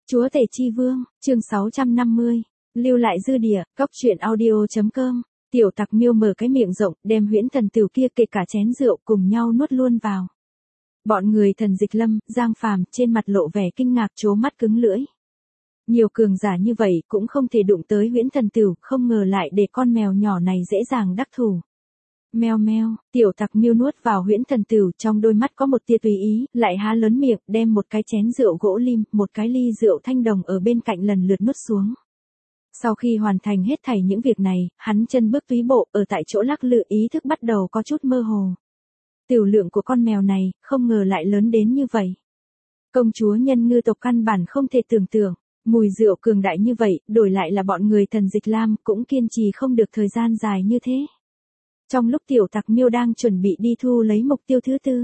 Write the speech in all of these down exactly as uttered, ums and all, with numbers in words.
Chúa Tể Chi Vương, chương sáu trăm năm mươi. Lưu lại dư địa, cóc truyện audio chấm com. Tiểu Tặc Miêu mở cái miệng rộng, đem Huyễn Thần Tửu kia kể cả chén rượu cùng nhau nuốt luôn vào. Bọn người Thần Dịch Lâm, Giang Phàm trên mặt lộ vẻ kinh ngạc trố mắt cứng lưỡi. Nhiều cường giả như vậy cũng không thể đụng tới Huyễn Thần Tửu, không ngờ lại để con mèo nhỏ này dễ dàng đắc thủ. Meo meo, Tiểu Tặc Miêu nuốt vào Huyễn Thần Tửu, trong đôi mắt có một tia tùy ý, lại há lớn miệng, đem một cái chén rượu gỗ lim, một cái ly rượu thanh đồng ở bên cạnh lần lượt nuốt xuống. Sau khi hoàn thành hết thảy những việc này, hắn chân bước túy bộ, ở tại chỗ lắc lư, ý thức bắt đầu có chút mơ hồ. Tiểu lượng của con mèo này, không ngờ lại lớn đến như vậy. Công chúa Nhân Ngư tộc căn bản không thể tưởng tượng, mùi rượu cường đại như vậy, đổi lại là bọn người Thần Dịch Lam cũng kiên trì không được thời gian dài như thế. Trong lúc Tiểu Tặc Miêu đang chuẩn bị đi thu lấy mục tiêu thứ tư,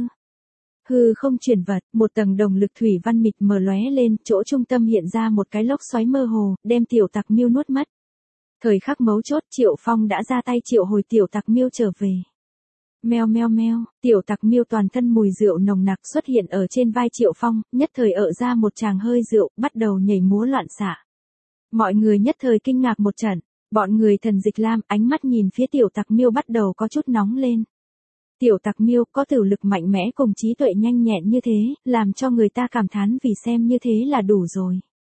hư không chuyển vật, một tầng đồng lực thủy văn mịt mờ lóe lên, chỗ trung tâm hiện ra một cái lốc xoáy mơ hồ, đem Tiểu Tặc Miêu nuốt mất. Thời khắc mấu chốt, Triệu Phong đã ra tay triệu hồi Tiểu Tặc Miêu trở về. Meo meo meo, Tiểu Tặc Miêu toàn thân mùi rượu nồng nặc xuất hiện ở trên vai Triệu Phong, nhất thời ợ ra một tràng hơi rượu, bắt đầu nhảy múa loạn xạ. Mọi người nhất thời kinh ngạc một trận. Bọn người Thần Dịch Lam ánh mắt nhìn phía Tiểu Tặc Miêu bắt đầu có chút nóng lên. Tiểu Tặc Miêu có tử lực mạnh mẽ cùng trí tuệ nhanh nhẹn như thế, làm cho người ta cảm thán vì xem như thế là đủ rồi.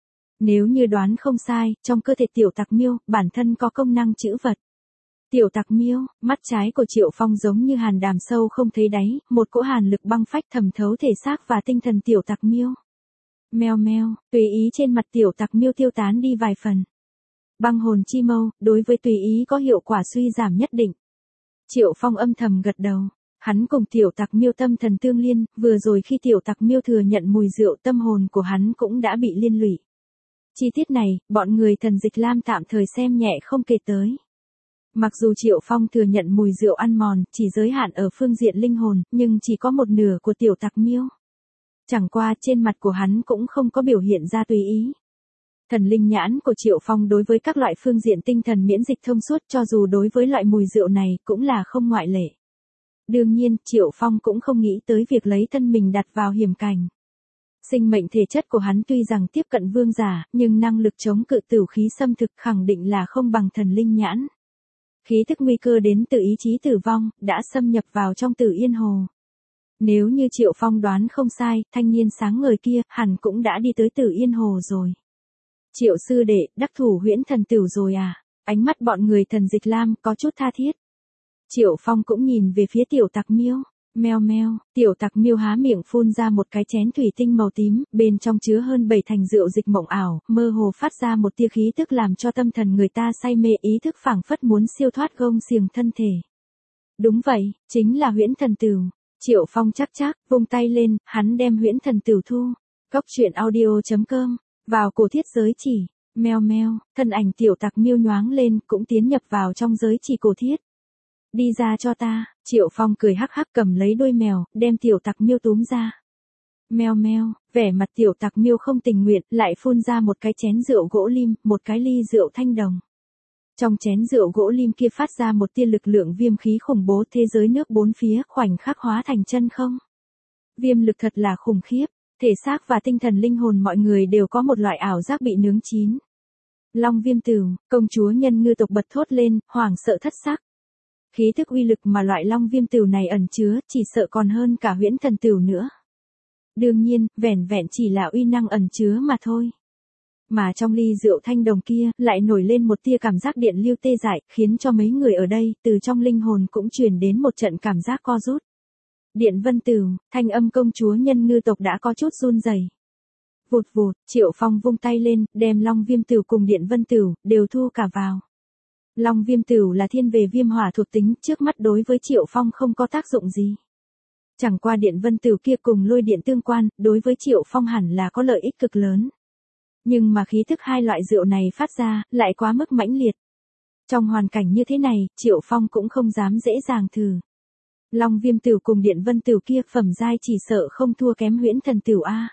Nếu như đoán không sai, trong cơ thể Tiểu Tặc Miêu, bản thân có công năng trữ vật. Tiểu Tặc Miêu, mắt trái của Triệu Phong giống như hàn đàm sâu không thấy đáy, một cỗ hàn lực băng phách thẩm thấu thể xác và tinh thần Tiểu Tặc Miêu. Meo meo, tùy ý trên mặt Tiểu Tặc Miêu tiêu tán đi vài phần. Băng hồn chi mâu, đối với tùy ý có hiệu quả suy giảm nhất định. Triệu Phong âm thầm gật đầu. Hắn cùng Tiểu Tặc Miêu tâm thần tương liên, vừa rồi khi Tiểu Tặc Miêu thừa nhận mùi rượu, tâm hồn của hắn cũng đã bị liên lụy. Chi tiết này, bọn người Thần Dịch Lam tạm thời xem nhẹ không kể tới. Mặc dù Triệu Phong thừa nhận mùi rượu ăn mòn, chỉ giới hạn ở phương diện linh hồn, nhưng chỉ có một nửa của Tiểu Tặc Miêu. Chẳng qua trên mặt của hắn cũng không có biểu hiện ra tùy ý. Thần linh nhãn của Triệu Phong đối với các loại phương diện tinh thần miễn dịch thông suốt, cho dù đối với loại mùi rượu này cũng là không ngoại lệ. Đương nhiên, Triệu Phong cũng không nghĩ tới việc lấy thân mình đặt vào hiểm cảnh. Sinh mệnh thể chất của hắn tuy rằng tiếp cận vương giả, nhưng năng lực chống cự tử khí xâm thực khẳng định là không bằng thần linh nhãn. Khí thức nguy cơ đến từ ý chí tử vong, đã xâm nhập vào trong Tử Yên Hồ. Nếu như Triệu Phong đoán không sai, thanh niên sáng ngời kia, hẳn cũng đã đi tới Tử Yên Hồ rồi. Triệu sư đệ, đắc thủ Huyễn Thần Tửu rồi à? Ánh mắt bọn người Thần Dịch Lam có chút tha thiết. Triệu Phong cũng nhìn về phía Tiểu Tặc Miêu. Meo meo, Tiểu Tặc Miêu há miệng phun ra một cái chén thủy tinh màu tím, bên trong chứa hơn bảy thành rượu dịch mộng ảo, mơ hồ phát ra một tia khí tức làm cho tâm thần người ta say mê, ý thức phảng phất muốn siêu thoát gông xiềng thân thể. Đúng vậy, chính là Huyễn Thần Tửu. Triệu Phong chắc chắc, vung tay lên, hắn đem Huyễn Thần Tửu thu. Cóc truyện audio chấm com. Vào cổ thiết giới chỉ. Meo meo, thân ảnh Tiểu Tặc Miêu nhoáng lên, cũng tiến nhập vào trong giới chỉ cổ thiết. Đi ra cho ta. Triệu Phong cười hắc hắc cầm lấy đuôi mèo, đem Tiểu Tặc Miêu túm ra. Meo meo, vẻ mặt Tiểu Tặc Miêu không tình nguyện, lại phun ra một cái chén rượu gỗ lim, một cái ly rượu thanh đồng. Trong chén rượu gỗ lim kia phát ra một tia lực lượng viêm khí khủng bố, thế giới nước bốn phía khoảnh khắc hóa thành chân không. Viêm lực thật là khủng khiếp. Thể xác và tinh thần linh hồn mọi người đều có một loại ảo giác bị nướng chín. Long Viêm Tửu, công chúa Nhân Ngư tộc bật thốt lên, hoảng sợ thất sắc. Khí thức uy lực mà loại Long Viêm Tửu này ẩn chứa, chỉ sợ còn hơn cả Huyễn Thần Tửu nữa. Đương nhiên, vẻn vẹn chỉ là uy năng ẩn chứa mà thôi. Mà trong ly rượu thanh đồng kia, lại nổi lên một tia cảm giác điện lưu tê dại, khiến cho mấy người ở đây, từ trong linh hồn cũng truyền đến một trận cảm giác co rút. Điện Vân Tửu, thanh âm công chúa Nhân Ngư tộc đã có chút run rẩy. Vụt vụt, Triệu Phong vung tay lên, đem Long Viêm Tửu cùng Điện Vân Tửu đều thu cả vào. Long Viêm Tửu là thiên về viêm hỏa thuộc tính, trước mắt đối với Triệu Phong không có tác dụng gì. Chẳng qua Điện Vân Tửu kia cùng lôi điện tương quan, đối với Triệu Phong hẳn là có lợi ích cực lớn. Nhưng mà khí thức hai loại rượu này phát ra, lại quá mức mãnh liệt. Trong hoàn cảnh như thế này, Triệu Phong cũng không dám dễ dàng thử. Long Viêm Tửu cùng Điện Vân Tửu kia phẩm giai chỉ sợ không thua kém Huyễn Thần Tửu a.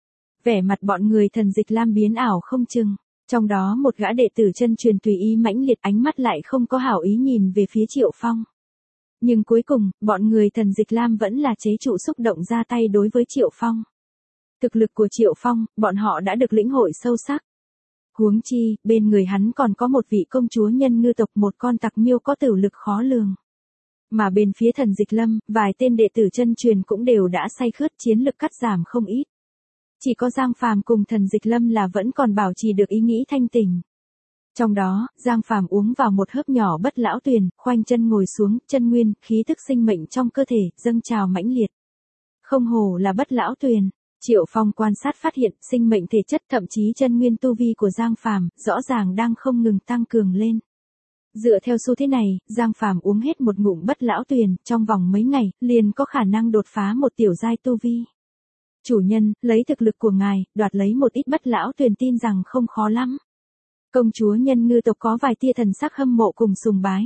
Vẻ mặt bọn người Thần Dịch Lam biến ảo không chừng, trong đó một gã đệ tử chân truyền tùy ý mãnh liệt, ánh mắt lại không có hảo ý nhìn về phía Triệu Phong. Nhưng cuối cùng, bọn người Thần Dịch Lam vẫn là chế trụ xúc động ra tay đối với Triệu Phong. Thực lực của Triệu Phong, bọn họ đã được lĩnh hội sâu sắc. Huống chi, bên người hắn còn có một vị công chúa nhân ngư tộc, một con tặc miêu có tử lực khó lường. Mà bên phía Thần Dịch Lâm, vài tên đệ tử chân truyền cũng đều đã say khướt, chiến lực cắt giảm không ít. Chỉ có Giang Phàm cùng Thần Dịch Lâm là vẫn còn bảo trì được ý nghĩ thanh tỉnh. Trong đó, Giang Phàm uống vào một hớp nhỏ bất lão tuyền, khoanh chân ngồi xuống, chân nguyên, khí tức sinh mệnh trong cơ thể, dâng trào mãnh liệt. Không hổ là bất lão tuyền. Triệu Phong quan sát phát hiện, sinh mệnh thể chất thậm chí chân nguyên tu vi của Giang Phàm rõ ràng đang không ngừng tăng cường lên. Dựa theo xu thế này, Giang Phàm uống hết một ngụm bất lão tuyền, trong vòng mấy ngày, liền có khả năng đột phá một tiểu giai tu vi. Chủ nhân, lấy thực lực của ngài, đoạt lấy một ít bất lão tuyền tin rằng không khó lắm. Công chúa nhân ngư tộc có vài tia thần sắc hâm mộ cùng sùng bái.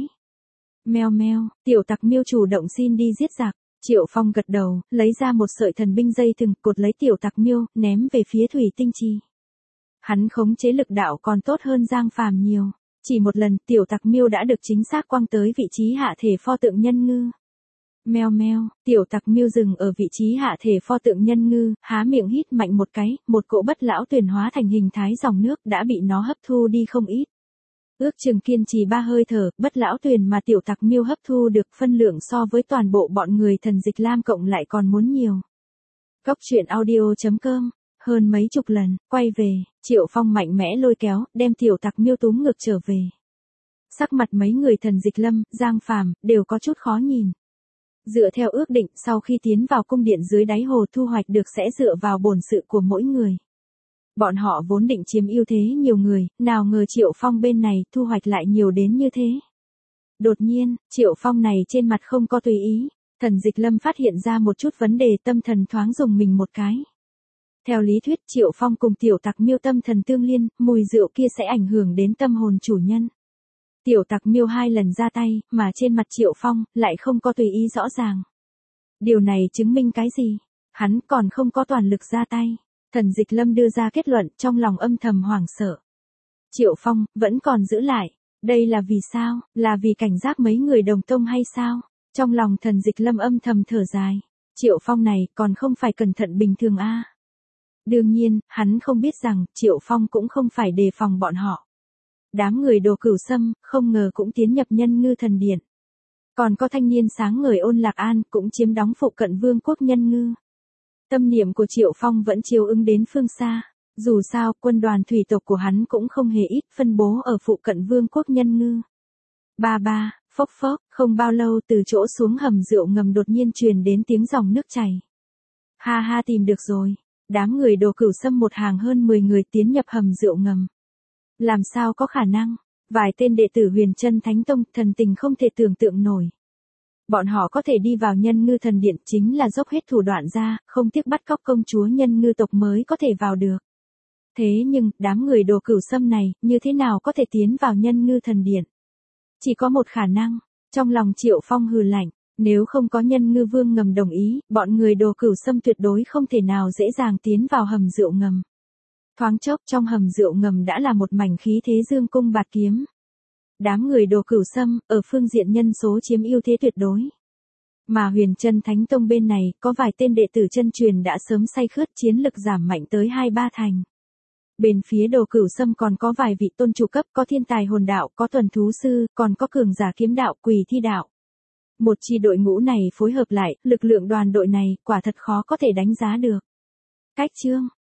Meo meo, tiểu tặc miêu chủ động xin đi giết giặc. Triệu Phong gật đầu, lấy ra một sợi thần binh dây thừng, cột lấy tiểu tặc miêu, ném về phía thủy tinh trì. Hắn khống chế lực đạo còn tốt hơn Giang Phàm nhiều. Chỉ một lần, tiểu tặc miêu đã được chính xác quăng tới vị trí hạ thể pho tượng nhân ngư. Meo meo, tiểu tặc miêu dừng ở vị trí hạ thể pho tượng nhân ngư, há miệng hít mạnh một cái, một cỗ bất lão tuyền hóa thành hình thái dòng nước đã bị nó hấp thu đi không ít. Ước chừng kiên trì ba hơi thở, bất lão tuyền mà tiểu tặc miêu hấp thu được phân lượng so với toàn bộ bọn người Thần Dịch Lam cộng lại còn muốn nhiều. Cốc truyện audio chấm com, hơn mấy chục lần, quay về, Triệu Phong mạnh mẽ lôi kéo, đem tiểu tặc miêu túm ngược trở về. Sắc mặt mấy người Thần Dịch Lâm, Giang Phàm đều có chút khó nhìn. Dựa theo ước định, sau khi tiến vào cung điện dưới đáy hồ thu hoạch được sẽ dựa vào bổn sự của mỗi người. Bọn họ vốn định chiếm ưu thế nhiều người, nào ngờ Triệu Phong bên này thu hoạch lại nhiều đến như thế. Đột nhiên, Triệu Phong này trên mặt không có tùy ý, Thần Dịch Lâm phát hiện ra một chút vấn đề, tâm thần thoáng dùng mình một cái. Theo lý thuyết Triệu Phong cùng tiểu tặc miêu tâm thần tương liên, mùi rượu kia sẽ ảnh hưởng đến tâm hồn chủ nhân. Tiểu tặc miêu hai lần ra tay, mà trên mặt Triệu Phong, lại không có tùy ý rõ ràng. Điều này chứng minh cái gì? Hắn còn không có toàn lực ra tay. Thần Dịch Lâm đưa ra kết luận, trong lòng âm thầm hoảng sợ. Triệu Phong, vẫn còn giữ lại. Đây là vì sao? Là vì cảnh giác mấy người đồng tông hay sao? Trong lòng Thần Dịch Lâm âm thầm thở dài. Triệu Phong này, còn không phải cẩn thận bình thường a. À? Đương nhiên, hắn không biết rằng, Triệu Phong cũng không phải đề phòng bọn họ. Đám người Đồ Cửu Sâm, không ngờ cũng tiến nhập nhân ngư thần điện. Còn có thanh niên sáng ngời Ôn Lạc An, cũng chiếm đóng phụ cận vương quốc nhân ngư. Tâm niệm của Triệu Phong vẫn chiếu ứng đến phương xa. Dù sao, quân đoàn thủy tộc của hắn cũng không hề ít, phân bố ở phụ cận vương quốc nhân ngư. Ba ba, phốc phốc, không bao lâu từ chỗ xuống hầm rượu ngầm đột nhiên truyền đến tiếng dòng nước chảy. Ha ha, tìm được rồi. Đám người Đồ Cửu Sâm một hàng hơn mười người tiến nhập hầm rượu ngầm. Làm sao có khả năng? Vài tên đệ tử Huyền Chân Thánh Tông, thần tình không thể tưởng tượng nổi. Bọn họ có thể đi vào nhân ngư thần điện chính là dốc hết thủ đoạn ra, không tiếc bắt cóc công chúa nhân ngư tộc mới có thể vào được. Thế nhưng, đám người Đồ Cửu Sâm này, như thế nào có thể tiến vào nhân ngư thần điện? Chỉ có một khả năng. Trong lòng Triệu Phong hừ lạnh, nếu không có nhân ngư vương ngầm đồng ý, bọn người Đồ Cửu Sâm tuyệt đối không thể nào dễ dàng tiến vào hầm rượu ngầm. Thoáng chốc trong hầm rượu ngầm đã là một mảnh khí thế dương cung bạt kiếm. Đám người Đồ Cửu Sâm, ở phương diện nhân số chiếm ưu thế tuyệt đối. Mà Huyền Chân Thánh Tông bên này, có vài tên đệ tử chân truyền đã sớm say khướt, chiến lực giảm mạnh tới hai ba thành. Bên phía Đồ Cửu Sâm còn có vài vị tôn chủ cấp, có thiên tài hồn đạo, có tuần thú sư, còn có cường giả kiếm đạo, quỷ thi đạo. Một chi đội ngũ này phối hợp lại, lực lượng đoàn đội này, quả thật khó có thể đánh giá được. Cách chương